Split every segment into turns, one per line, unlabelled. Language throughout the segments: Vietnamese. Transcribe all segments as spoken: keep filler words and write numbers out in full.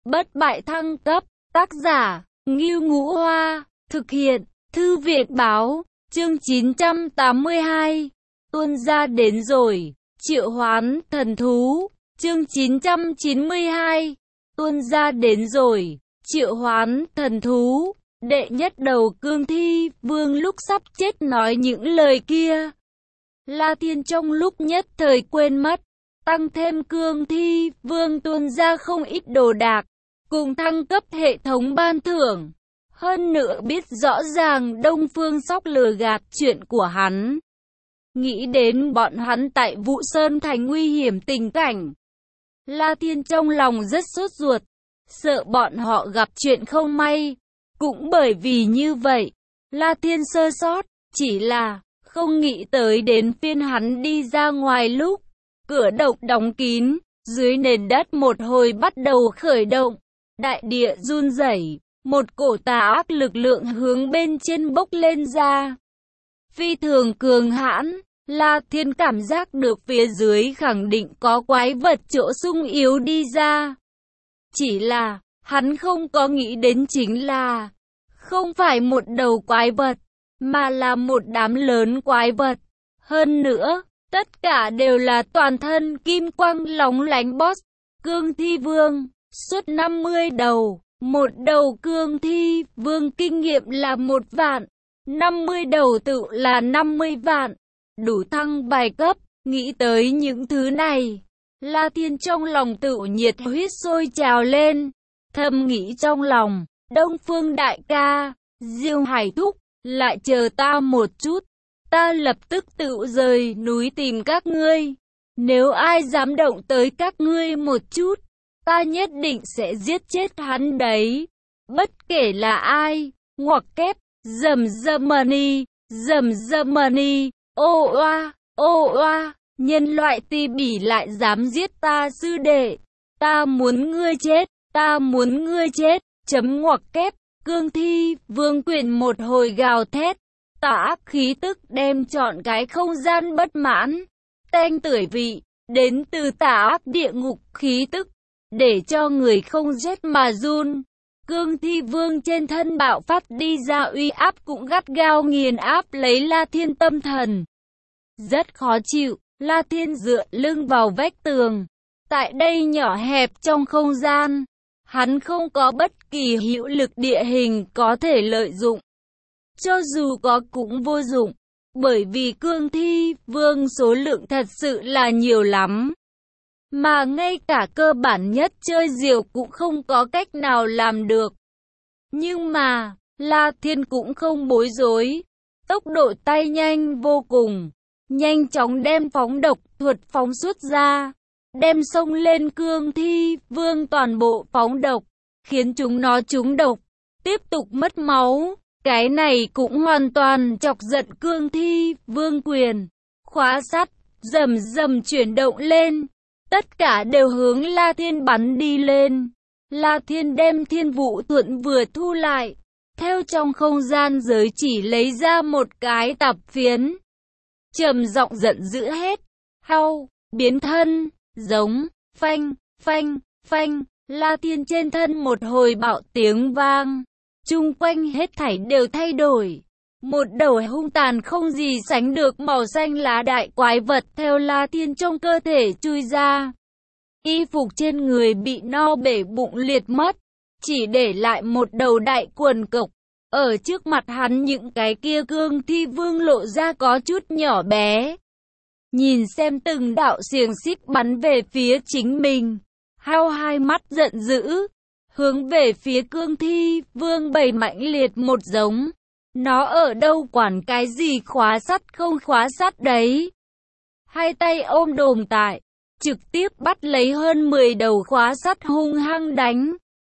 Bất bại thăng cấp, tác giả, Ngưu Ngũ Hoa, thực hiện, Thư viện báo, chương chín trăm tám mươi hai, tuôn ra đến rồi, triệu hoán, thần thú, chương chín trăm chín mươi hai, tuôn ra đến rồi, triệu hoán, thần thú, đệ nhất đầu cương thi, vương lúc sắp chết nói những lời kia. La Thiên trong lúc nhất thời quên mất, tăng thêm cương thi, vương tuôn ra không ít đồ đạc, cùng thăng cấp hệ thống ban thưởng. Hơn nữa biết rõ ràng Đông Phương Sóc lừa gạt chuyện của hắn. Nghĩ đến bọn hắn tại Vũ Sơn Thành nguy hiểm tình cảnh, La Thiên trong lòng rất sốt ruột, sợ bọn họ gặp chuyện không may. Cũng bởi vì như vậy, La Thiên sơ sót, chỉ là không nghĩ tới đến phiên hắn đi ra ngoài lúc cửa động đóng kín, dưới nền đất một hồi bắt đầu khởi động, đại địa run rẩy, một cổ tà ác lực lượng hướng bên trên bốc lên ra. Phi thường cường hãn, La Thiên cảm giác được phía dưới khẳng định có quái vật chỗ sung yếu đi ra. Chỉ là, hắn không có nghĩ đến chính là, không phải một đầu quái vật, mà là một đám lớn quái vật. Hơn nữa, tất cả đều là toàn thân kim quang lóng lánh boss, cương thi vương, suốt năm mươi đầu. Một đầu cương thi vương kinh nghiệm là một vạn, năm mươi đầu tự là năm mươi vạn, đủ thăng bài cấp. Nghĩ tới những thứ này, La Thiên trong lòng tự nhiệt huyết sôi trào lên, thầm nghĩ trong lòng, Đông Phương đại ca, Diêu Hải thúc, lại chờ ta một chút, ta lập tức tự rời núi tìm các ngươi, nếu ai dám động tới các ngươi một chút, ta nhất định sẽ giết chết hắn đấy, bất kể là ai. Ngoặc kép, dầm Germany, dầm Germany, ô oa, ô oa, nhân loại ti bỉ lại dám giết ta sư đệ, ta muốn ngươi chết, ta muốn ngươi chết, chấm ngoặc kép, cương thi, vương quyền một hồi gào thét, tà ác khí tức đem trọn cái không gian bất mãn, tanh tưởi vị, đến từ tà ác địa ngục khí tức, để cho người không rét mà run. Cương thi vương trên thân bạo phát đi ra uy áp cũng gắt gao nghiền áp lấy La Thiên tâm thần. Rất khó chịu, La Thiên dựa lưng vào vách tường. Tại đây nhỏ hẹp trong không gian, hắn không có bất kỳ hữu lực địa hình có thể lợi dụng. Cho dù có cũng vô dụng, bởi vì cương thi vương số lượng thật sự là nhiều lắm. Mà ngay cả cơ bản nhất chơi diều cũng không có cách nào làm được. Nhưng mà, La Thiên cũng không bối rối. Tốc độ tay nhanh vô cùng. Nhanh chóng đem phóng độc thuật phóng xuất ra. Đem xông lên cương thi, vương toàn bộ phóng độc. Khiến chúng nó trúng độc. Tiếp tục mất máu. Cái này cũng hoàn toàn chọc giận cương thi, vương quyền. Khóa sắt, rầm rầm chuyển động lên. Tất cả đều hướng La Thiên bắn đi lên. La Thiên đem thiên vũ thuận vừa thu lại. Theo trong không gian giới chỉ lấy ra một cái tạp phiến. Trầm giọng giận dữ hết. Hau, biến thân, giống, phanh, phanh, phanh. La Thiên trên thân một hồi bạo tiếng vang. Chung quanh hết thảy đều thay đổi. Một đầu hung tàn không gì sánh được màu xanh lá đại quái vật theo La Thiên trong cơ thể chui ra. Y phục trên người bị no bể bụng liệt mất, chỉ để lại một đầu đại quần cộc. Ở trước mặt hắn những cái kia cương thi vương lộ ra có chút nhỏ bé. Nhìn xem từng đạo xiềng xích bắn về phía chính mình, hao hai mắt giận dữ, hướng về phía cương thi vương bầy mãnh liệt một giống. Nó ở đâu quản cái gì khóa sắt không khóa sắt đấy. Hai tay ôm đồm tại, trực tiếp bắt lấy hơn mười đầu khóa sắt hung hăng đánh.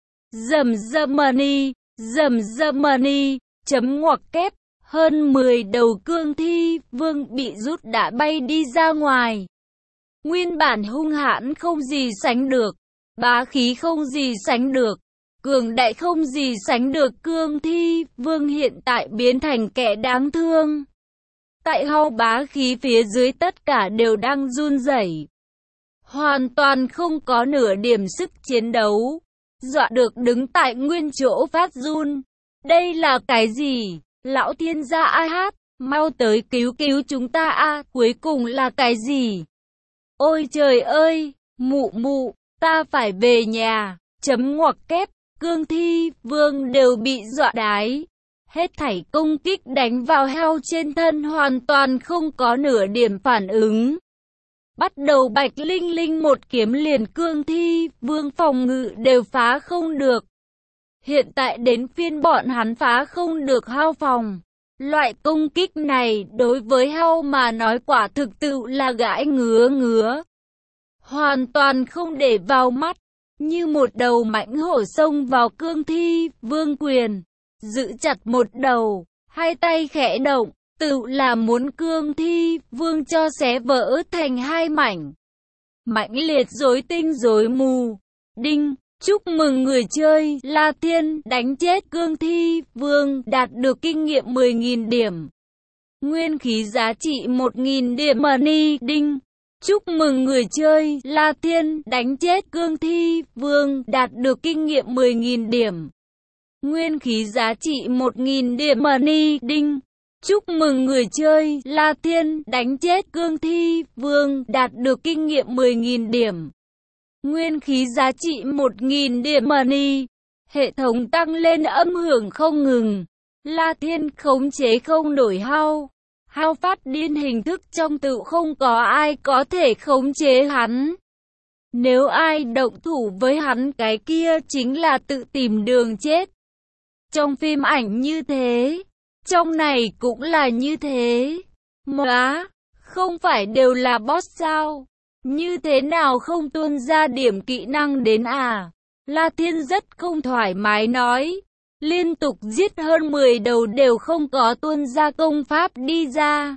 Dầm Germany, dầm Germany, chấm ngoặc kép, hơn mười đầu cương thi vương bị rút đã bay đi ra ngoài. Nguyên bản hung hãn không gì sánh được, bá khí không gì sánh được. Cường đại không gì sánh được cương thi, vương hiện tại biến thành kẻ đáng thương. Tại hau bá khí phía dưới tất cả đều đang run rẩy. Hoàn toàn không có nửa điểm sức chiến đấu. dọa được đứng tại nguyên chỗ phát run. Đây là cái gì? Lão thiên gia a hát, mau tới cứu cứu chúng ta a, cuối cùng là cái gì? Ôi trời ơi, mụ mụ, ta phải về nhà, chấm ngoặc kép, Cương Thi Vương đều bị dọa đái. Hết thảy công kích đánh vào heo trên thân hoàn toàn không có nửa điểm phản ứng. Bắt đầu Bạch Linh Linh một kiếm liền Cương Thi Vương phòng ngự đều phá không được. Hiện tại đến phiên bọn hắn phá không được hao phòng. Loại công kích này đối với heo mà nói quả thực tự là gãi ngứa ngứa. Hoàn toàn không để vào mắt, như một đầu mãnh hổ xông vào Cương Thi Vương quyền, giữ chặt một đầu, hai tay khẽ động, tự là muốn Cương Thi Vương cho xé vỡ thành hai mảnh. Mãnh liệt rối tinh rối mù. Đinh, chúc mừng người chơi La Thiên đánh chết Cương Thi Vương đạt được kinh nghiệm mười nghìn điểm. Nguyên khí giá trị một nghìn điểm money. Đinh, chúc mừng người chơi La Thiên đánh chết Cương Thi Vương đạt được kinh nghiệm mười nghìn điểm. Nguyên khí giá trị một nghìn điểm money. Đinh, chúc mừng người chơi La Thiên đánh chết Cương Thi Vương đạt được kinh nghiệm mười nghìn điểm. Nguyên khí giá trị một nghìn điểm money. Hệ thống tăng lên âm hưởng không ngừng. La Thiên khống chế không đổi hao. Hao phát điên hình thức trong tự không có ai có thể khống chế hắn. Nếu ai động thủ với hắn cái kia chính là tự tìm đường chết. Trong phim ảnh như thế, trong này cũng là như thế. Móa, không phải đều là boss sao? Như thế nào không tuôn ra điểm kỹ năng đến à? La Thiên rất không thoải mái nói. Liên tục giết hơn mười đầu đều không có tuôn ra công pháp đi ra.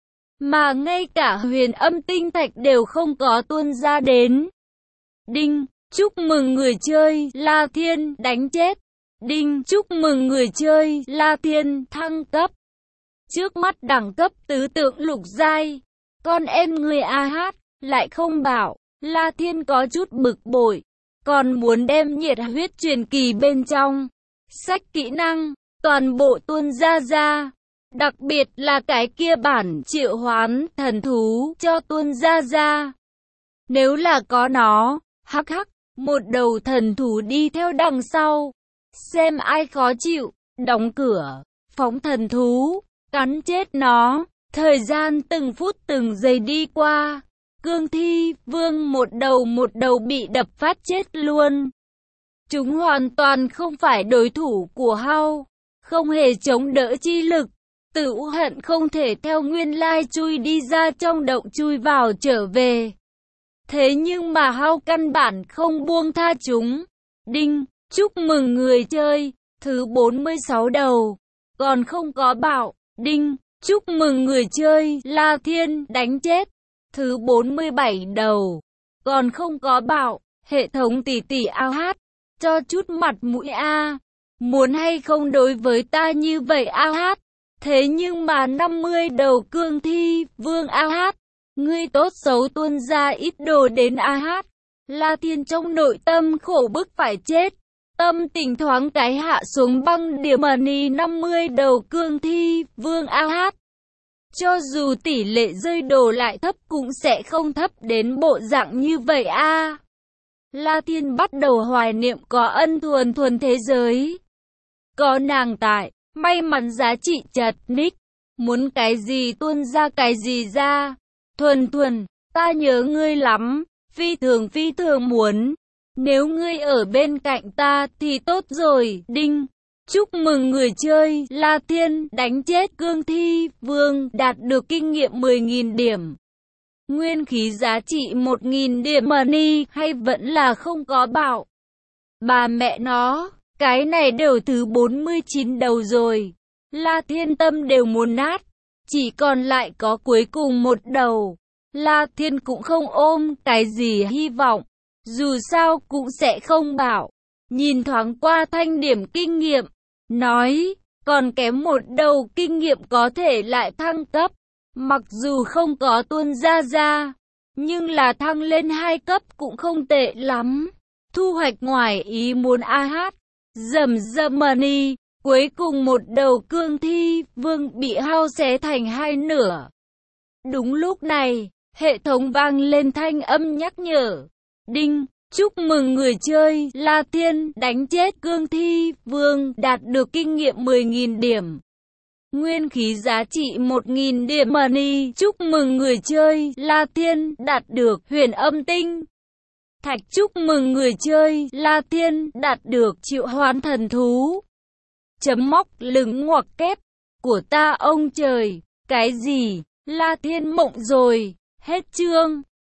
Mà ngay cả huyền âm tinh thạch đều không có tuôn ra đến. Đinh, chúc mừng người chơi La Thiên đánh chết. Đinh, chúc mừng người chơi La Thiên thăng cấp. Trước mắt đẳng cấp tứ tượng lục giai. Con em người a hát lại không bảo. La Thiên có chút bực bội, còn muốn đem nhiệt huyết truyền kỳ bên trong sách kỹ năng toàn bộ tuôn ra ra. Đặc biệt là cái kia bản triệu hoán thần thú cho tuôn ra ra. Nếu là có nó, hắc hắc, một đầu thần thú đi theo đằng sau. Xem ai khó chịu, đóng cửa, phóng thần thú, cắn chết nó. Thời gian từng phút từng giây đi qua. Cương Thi Vương một đầu một đầu bị đập phát chết luôn. Chúng hoàn toàn không phải đối thủ của hao, không hề chống đỡ chi lực. Tự hận không thể theo nguyên lai chui đi ra trong động chui vào trở về. Thế nhưng mà hao căn bản không buông tha chúng. Đinh, chúc mừng người chơi, thứ bốn mươi sáu đầu, còn không có bảo. Đinh, chúc mừng người chơi La Thiên đánh chết, thứ bốn mươi bảy đầu, còn không có bảo. Hệ thống tỷ tỷ ao hát, cho chút mặt mũi a, muốn hay không đối với ta như vậy ao hát. Thế nhưng mà năm mươi đầu Cương Thi Vương a hát, ngươi tốt xấu tuôn ra ít đồ đến a hát. La Thiên trong nội tâm khổ bức phải chết, tâm tình thoáng cái hạ xuống băng điểm money. Năm mươi đầu Cương Thi Vương a hát, cho dù tỷ lệ rơi đồ lại thấp cũng sẽ không thấp đến bộ dạng như vậy a. La Thiên bắt đầu hoài niệm có ân thuần thuần thế giới. Có nàng tại, may mắn giá trị chật nick, muốn cái gì tuôn ra cái gì ra. Thuần thuần, ta nhớ ngươi lắm, phi thường phi thường muốn. Nếu ngươi ở bên cạnh ta thì tốt rồi. Đinh, chúc mừng người chơi La Thiên đánh chết Cương Thi Vương đạt được kinh nghiệm mười nghìn điểm. Nguyên khí giá trị một nghìn điểm money hay vẫn là không có bảo. Bà mẹ nó, cái này đều thứ bốn mươi chín đầu rồi. La Thiên tâm đều muốn nát, chỉ còn lại có cuối cùng một đầu. La Thiên cũng không ôm cái gì hy vọng, dù sao cũng sẽ không bảo. Nhìn thoáng qua thanh điểm kinh nghiệm, nói, còn kém một đầu kinh nghiệm có thể lại thăng cấp. Mặc dù không có tuôn ra ra, nhưng là thăng lên hai cấp cũng không tệ lắm. thu hoạch ngoài ý muốn a hát. Dầm dầm money. Cuối cùng một đầu cương thi vương bị hao xé thành hai nửa. Đúng lúc này, hệ thống vang lên thanh âm nhắc nhở. Đinh, chúc mừng người chơi La Thiên đánh chết cương thi vương, đạt được kinh nghiệm mười nghìn điểm. Nguyên khí giá trị một nghìn điểm money. Chúc mừng người chơi La Thiên đạt được huyền âm tinh thạch. Chúc mừng người chơi La Thiên đạt được triệu hoán thần thú. Chấm móc lửng ngoặc kép của ta ông trời, cái gì? La Thiên mộng rồi. Hết chương.